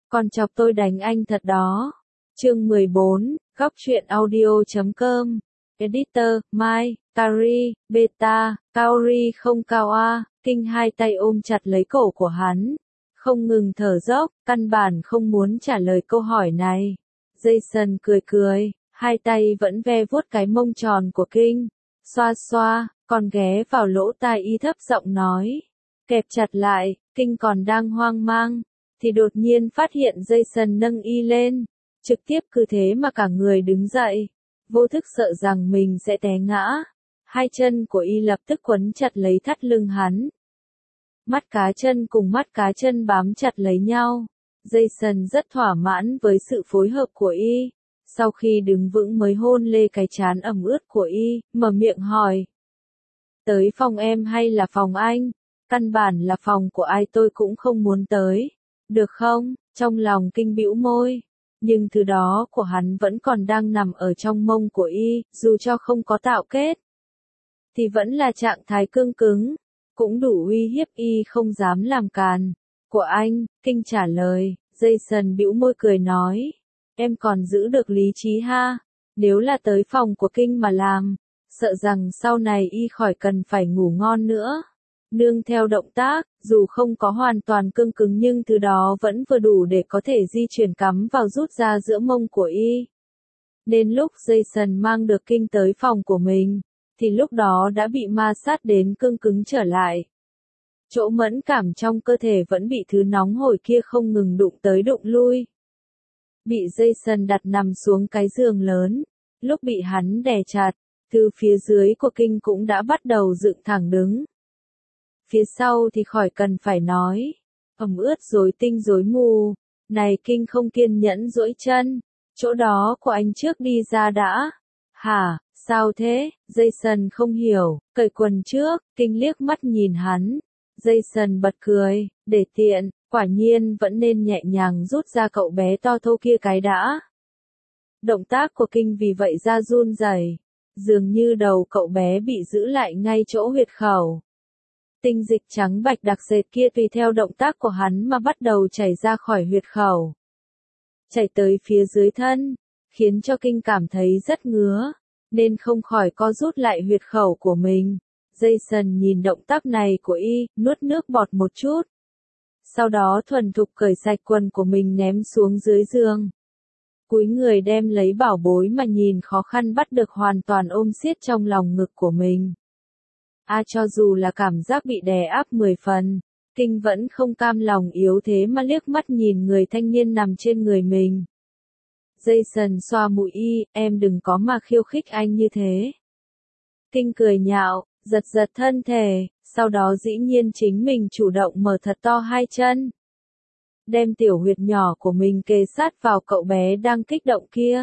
Còn chọc tôi đánh anh thật đó. Chương 14, góc truyện audio.com. Editor, Mai, Kari, Beta, Kaori không cao a, Kinh hai tay ôm chặt lấy cổ của hắn. Không ngừng thở dốc, căn bản không muốn trả lời câu hỏi này. Jason cười cười, hai tay vẫn ve vuốt cái mông tròn của Kinh. Xoa xoa, còn ghé vào lỗ tai y thấp giọng nói. Kẹp chặt lại, Kinh còn đang hoang mang, thì đột nhiên phát hiện Jason nâng y lên. Trực tiếp cứ thế mà cả người đứng dậy. Vô thức sợ rằng mình sẽ té ngã. Hai chân của y lập tức quấn chặt lấy thắt lưng hắn. Mắt cá chân cùng mắt cá chân bám chặt lấy nhau. Jason rất thỏa mãn với sự phối hợp của y. Sau khi đứng vững mới hôn lê cái trán ẩm ướt của y, mở miệng hỏi. Tới phòng em hay là phòng anh? Căn bản là phòng của ai tôi cũng không muốn tới. Được không? Trong lòng Kinh bĩu môi. Nhưng thứ đó của hắn vẫn còn đang nằm ở trong mông của y, dù cho không có tạo kết. Thì vẫn là trạng thái cương cứng. Cũng đủ uy hiếp y không dám làm càn. Của anh, Kinh trả lời. Jason bĩu môi cười nói. Em còn giữ được lý trí ha. Nếu là tới phòng của Kinh mà làm, sợ rằng sau này y khỏi cần phải ngủ ngon nữa. Nương theo động tác, dù không có hoàn toàn cương cứng nhưng thứ đó vẫn vừa đủ để có thể di chuyển cắm vào rút ra giữa mông của y. Nên lúc Jason mang được Kinh tới phòng của mình, thì lúc đó đã bị ma sát đến cương cứng trở lại. Chỗ mẫn cảm trong cơ thể vẫn bị thứ nóng hổi kia không ngừng đụng tới đụng lui. Bị Jason đặt nằm xuống cái giường lớn, lúc bị hắn đè chặt, từ phía dưới của Kinh cũng đã bắt đầu dựng thẳng đứng. Phía sau thì khỏi cần phải nói, ẩm ướt rối tinh rối mù, này Kinh không kiên nhẫn duỗi chân, chỗ đó của anh trước đi ra đã. Hả, sao thế? Jason không hiểu, cởi quần trước, Kinh liếc mắt nhìn hắn. Jason bật cười, để tiện, quả nhiên vẫn nên nhẹ nhàng rút ra cậu bé to thô kia cái đã. Động tác của Kinh vì vậy ra run rẩy, dường như đầu cậu bé bị giữ lại ngay chỗ huyệt khẩu. Tinh dịch trắng bạch đặc sệt kia tùy theo động tác của hắn mà bắt đầu chảy ra khỏi huyệt khẩu. Chảy tới phía dưới thân, khiến cho Kinh cảm thấy rất ngứa, nên không khỏi co rút lại huyệt khẩu của mình. Jason nhìn động tác này của y, nuốt nước bọt một chút. Sau đó thuần thục cởi sạch quần của mình ném xuống dưới giường. Cúi người đem lấy bảo bối mà nhìn khó khăn bắt được hoàn toàn ôm siết trong lòng ngực của mình. Cho dù là cảm giác bị đè áp 10 phần, Kinh vẫn không cam lòng yếu thế mà liếc mắt nhìn người thanh niên nằm trên người mình. Jason xoa mũi y, em đừng có mà khiêu khích anh như thế. Kinh cười nhạo, giật giật thân thể, sau đó dĩ nhiên chính mình chủ động mở thật to hai chân. Đem tiểu huyệt nhỏ của mình kề sát vào cậu bé đang kích động kia.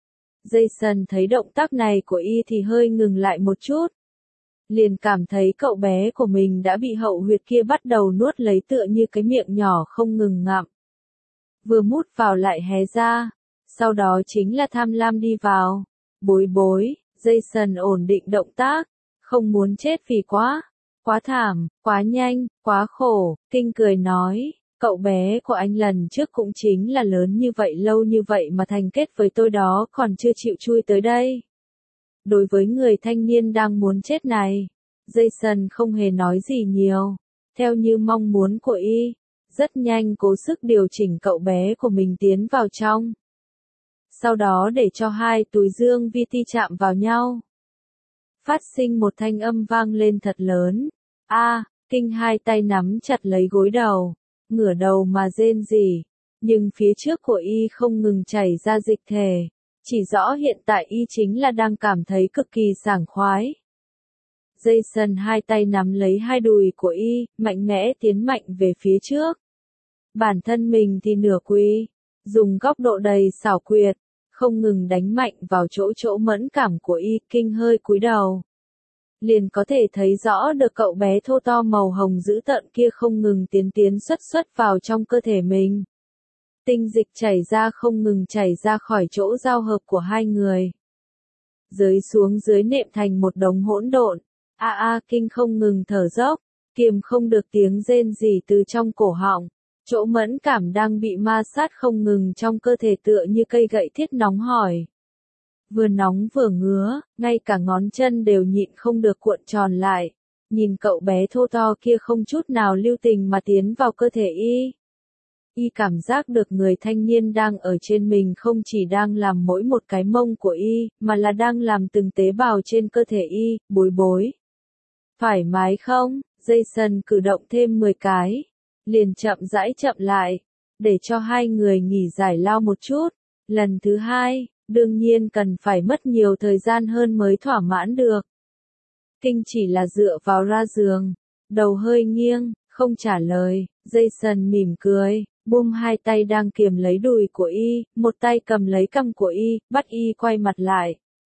Jason thấy động tác này của y thì hơi ngừng lại một chút. Liền cảm thấy cậu bé của mình đã bị hậu huyệt kia bắt đầu nuốt lấy tựa như cái miệng nhỏ không ngừng ngậm. Vừa mút vào lại hé ra, sau đó chính là tham lam đi vào. Bối bối, Jason ổn định động tác, không muốn chết vì quá thảm, quá nhanh, quá khổ. Kinh cười nói, cậu bé của anh lần trước cũng chính là lớn như vậy lâu như vậy mà thành kết với tôi đó còn chưa chịu chui tới đây. Đối với người thanh niên đang muốn chết này, Jason không hề nói gì nhiều, theo như mong muốn của y, rất nhanh cố sức điều chỉnh cậu bé của mình tiến vào trong. Sau đó để cho hai túi dương vi ti chạm vào nhau. Phát sinh một thanh âm vang lên thật lớn. Kinh hai tay nắm chặt lấy gối đầu, ngửa đầu mà rên rỉ, nhưng phía trước của y không ngừng chảy ra dịch thể. Chỉ rõ hiện tại y chính là đang cảm thấy cực kỳ sảng khoái. Jason hai tay nắm lấy hai đùi của y, mạnh mẽ tiến mạnh về phía trước. Bản thân mình thì nửa quỳ, dùng góc độ đầy xảo quyệt, không ngừng đánh mạnh vào chỗ mẫn cảm của y. Kinh hơi cúi đầu. Liền có thể thấy rõ được cậu bé thô to màu hồng dữ tợn kia không ngừng tiến xuất vào trong cơ thể mình. Tinh dịch chảy ra không ngừng chảy ra khỏi chỗ giao hợp của hai người. Dưới xuống dưới nệm thành một đống hỗn độn. Kinh không ngừng thở dốc, kiềm không được tiếng rên rỉ từ trong cổ họng. Chỗ mẫn cảm đang bị ma sát không ngừng trong cơ thể tựa như cây gậy thiết nóng hổi. Vừa nóng vừa ngứa, ngay cả ngón chân đều nhịn không được cuộn tròn lại. Nhìn cậu bé thô to kia không chút nào lưu tình mà tiến vào cơ thể y. Y cảm giác được người thanh niên đang ở trên mình không chỉ đang làm mỗi một cái mông của y, mà là đang làm từng tế bào trên cơ thể y, bối bối. Thoải mái không? Jason cử động thêm 10 cái. Liền chậm rãi chậm lại, để cho hai người nghỉ giải lao một chút. Lần thứ hai, đương nhiên cần phải mất nhiều thời gian hơn mới thỏa mãn được. Kinh chỉ là dựa vào ra giường, đầu hơi nghiêng, không trả lời. Jason mỉm cười, buông hai tay đang kiềm lấy đùi của y, một tay cầm lấy cằm của y, bắt y quay mặt lại.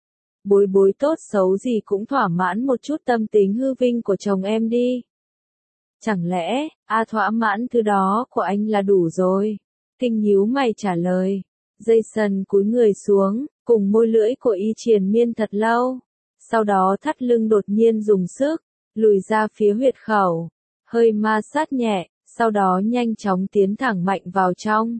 Bối bối tốt xấu gì cũng thỏa mãn một chút tâm tính hư vinh của chồng em đi. Chẳng lẽ, thỏa mãn thứ đó của anh là đủ rồi? Kinh nhíu mày trả lời. Jason cúi người xuống, cùng môi lưỡi của y triền miên thật lâu. Sau đó thắt lưng đột nhiên dùng sức, lùi ra phía huyệt khẩu. Hơi ma sát nhẹ, sau đó nhanh chóng tiến thẳng mạnh vào trong.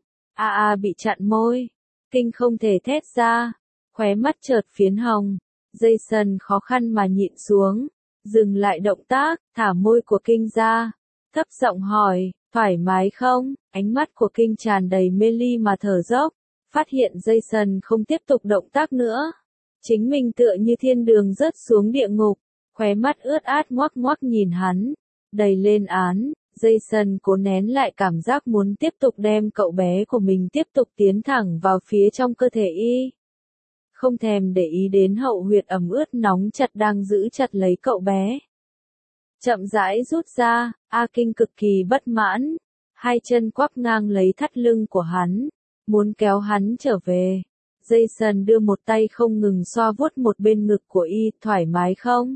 Bị chặn môi. Kinh không thể thét ra. Khóe mắt chợt phiến hồng. Jason khó khăn mà nhịn xuống. Dừng lại động tác, thả môi của Kinh ra. Thấp giọng hỏi, thoải mái không? Ánh mắt của Kinh tràn đầy mê ly mà thở dốc. Phát hiện Jason không tiếp tục động tác nữa. Chính mình tựa như thiên đường rớt xuống địa ngục. Khóe mắt ướt át ngoác ngoác nhìn hắn. Đầy lên án, Jason cố nén lại cảm giác muốn tiếp tục đem cậu bé của mình tiếp tục tiến thẳng vào phía trong cơ thể y. Không thèm để ý đến hậu huyệt ẩm ướt nóng chặt đang giữ chặt lấy cậu bé. Chậm rãi rút ra, Kinh cực kỳ bất mãn. Hai chân quắp ngang lấy thắt lưng của hắn, muốn kéo hắn trở về. Jason đưa một tay không ngừng xoa vuốt một bên ngực của y, thoải mái không?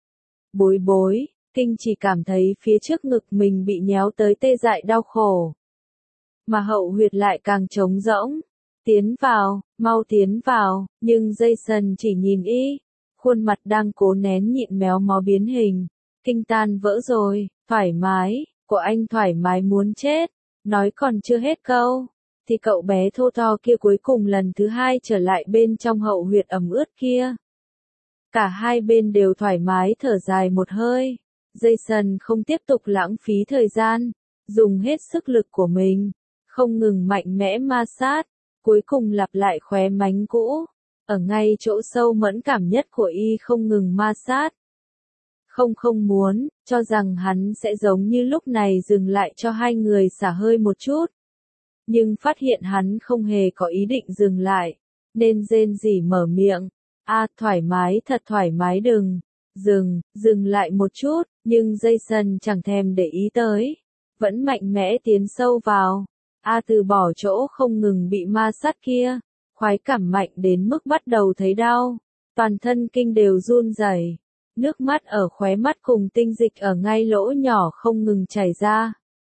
Bối bối, Kinh chỉ cảm thấy phía trước ngực mình bị nhéo tới tê dại đau khổ. Mà hậu huyệt lại càng trống rỗng. Tiến vào, mau tiến vào, nhưng Jason chỉ nhìn y. Khuôn mặt đang cố nén nhịn méo mó biến hình. Kinh tan vỡ rồi, thoải mái, của anh thoải mái muốn chết. Nói còn chưa hết câu, thì cậu bé thô to kia cuối cùng lần thứ hai trở lại bên trong hậu huyệt ẩm ướt kia. Cả hai bên đều thoải mái thở dài một hơi. Jason không tiếp tục lãng phí thời gian, dùng hết sức lực của mình, không ngừng mạnh mẽ ma sát, cuối cùng lặp lại khóe mánh cũ, ở ngay chỗ sâu mẫn cảm nhất của y không ngừng ma sát. Không muốn, cho rằng hắn sẽ giống như lúc này dừng lại cho hai người xả hơi một chút. Nhưng phát hiện hắn không hề có ý định dừng lại, nên rên rỉ mở miệng. Thoải mái thật thoải mái dừng lại một chút, nhưng Jason chẳng thèm để ý tới. Vẫn mạnh mẽ tiến sâu vào. Từ bỏ chỗ không ngừng bị ma sát kia. Khoái cảm mạnh đến mức bắt đầu thấy đau. Toàn thân Kinh đều run rẩy. Nước mắt ở khóe mắt cùng tinh dịch ở ngay lỗ nhỏ không ngừng chảy ra.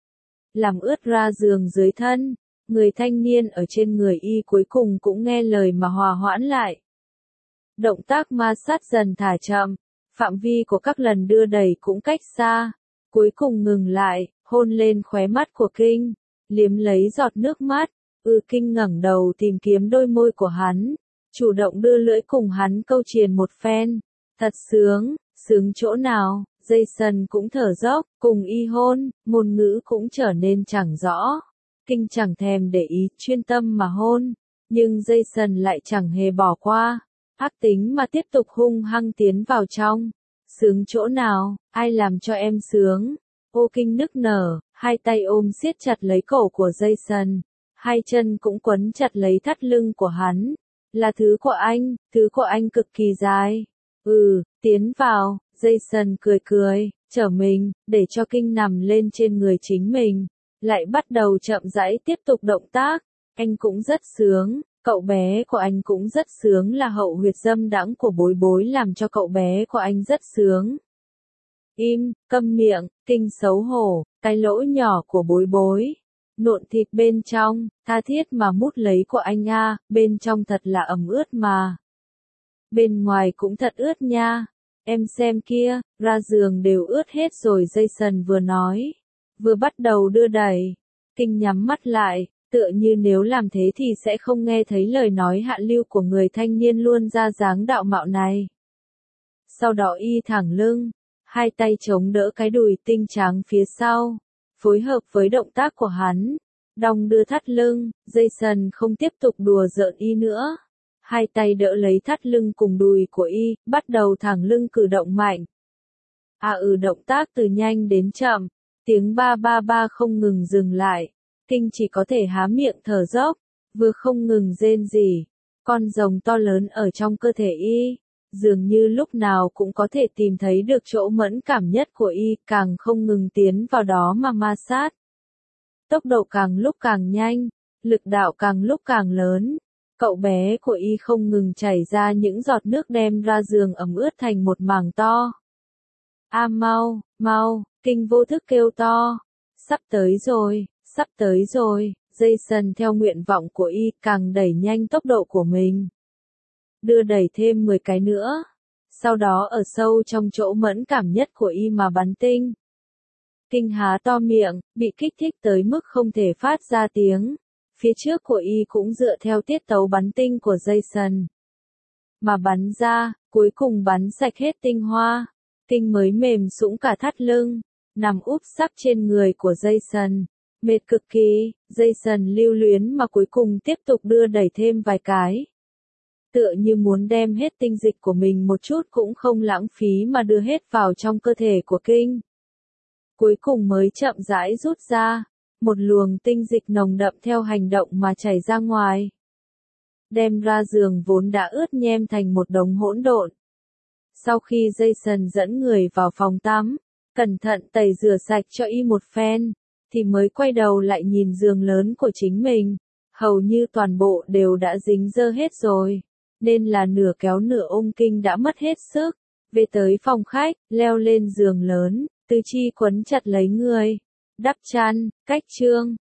Làm ướt ra giường dưới thân. Người thanh niên ở trên người y cuối cùng cũng nghe lời mà hòa hoãn lại. Động tác ma sát dần thả chậm, phạm vi của các lần đưa đẩy cũng cách xa, cuối cùng ngừng lại, hôn lên khóe mắt của Kinh, liếm lấy giọt nước mắt. Kinh ngẩng đầu tìm kiếm đôi môi của hắn, chủ động đưa lưỡi cùng hắn câu triền một phen. Thật sướng, sướng chỗ nào? Jason cũng thở dốc, cùng y hôn, ngôn ngữ cũng trở nên chẳng rõ. Kinh chẳng thèm để ý, chuyên tâm mà hôn, nhưng Jason lại chẳng hề bỏ qua. Ác tính mà tiếp tục hung hăng tiến vào trong. Sướng chỗ nào, ai làm cho em sướng? Kinh nức nở, hai tay ôm siết chặt lấy cổ của Jason, hai chân cũng quấn chặt lấy thắt lưng của hắn. Là thứ của anh cực kỳ dài. Tiến vào, Jason cười, trở mình, để cho Kinh nằm lên trên người chính mình. Lại bắt đầu chậm rãi tiếp tục động tác. Anh cũng rất sướng. Cậu bé của anh cũng rất sướng, là hậu huyệt dâm đãng của bối bối làm cho cậu bé của anh rất sướng. Im, câm miệng, Kinh xấu hổ, cái lỗ nhỏ của bối bối. Nộn thịt bên trong, tha thiết mà mút lấy của anh bên trong thật là ẩm ướt mà. Bên ngoài cũng thật ướt nha. Em xem kia, ra giường đều ướt hết rồi, Jason vừa nói. Vừa bắt đầu đưa đẩy. Kinh nhắm mắt lại, tựa như nếu làm thế thì sẽ không nghe thấy lời nói hạ lưu của người thanh niên luôn ra dáng đạo mạo này. Sau đó y thẳng lưng, hai tay chống đỡ cái đùi tinh trắng phía sau, phối hợp với động tác của hắn, đong đưa thắt lưng. Jason không tiếp tục đùa giỡn y nữa. Hai tay đỡ lấy thắt lưng cùng đùi của y, bắt đầu thẳng lưng cử động mạnh. Động tác từ nhanh đến chậm, tiếng ba ba ba không ngừng dừng lại. Kinh chỉ có thể há miệng thở dốc, vừa không ngừng rên rỉ. Con rồng to lớn ở trong cơ thể y, dường như lúc nào cũng có thể tìm thấy được chỗ mẫn cảm nhất của y, càng không ngừng tiến vào đó mà ma sát. Tốc độ càng lúc càng nhanh, lực đạo càng lúc càng lớn. Cậu bé của y không ngừng chảy ra những giọt nước đem ra giường ẩm ướt thành một mảng to. Mau, mau, Kinh vô thức kêu to. Sắp tới rồi, sắp tới rồi. Jason theo nguyện vọng của y càng đẩy nhanh tốc độ của mình. Đưa đẩy thêm 10 cái nữa. Sau đó ở sâu trong chỗ mẫn cảm nhất của y mà bắn tinh. Kinh há to miệng, bị kích thích tới mức không thể phát ra tiếng. Phía trước của y cũng dựa theo tiết tấu bắn tinh của Jason. Mà bắn ra, cuối cùng bắn sạch hết tinh hoa. Kinh mới mềm sũng cả thắt lưng, nằm úp sấp trên người của Jason. Mệt cực kỳ, Jason lưu luyến mà cuối cùng tiếp tục đưa đẩy thêm vài cái. Tựa như muốn đem hết tinh dịch của mình một chút cũng không lãng phí mà đưa hết vào trong cơ thể của Kinh. Cuối cùng mới chậm rãi rút ra, một luồng tinh dịch nồng đậm theo hành động mà chảy ra ngoài. Đem ra giường vốn đã ướt nhem thành một đống hỗn độn. Sau khi Jason dẫn người vào phòng tắm, cẩn thận tẩy rửa sạch cho y một phen, thì mới quay đầu lại nhìn giường lớn của chính mình. Hầu như toàn bộ đều đã dính dơ hết rồi, nên là nửa kéo nửa ôm Kinh đã mất hết sức. Về tới phòng khách, leo lên giường lớn, Tư Chi quấn chặt lấy người, đắp chăn, cách chương.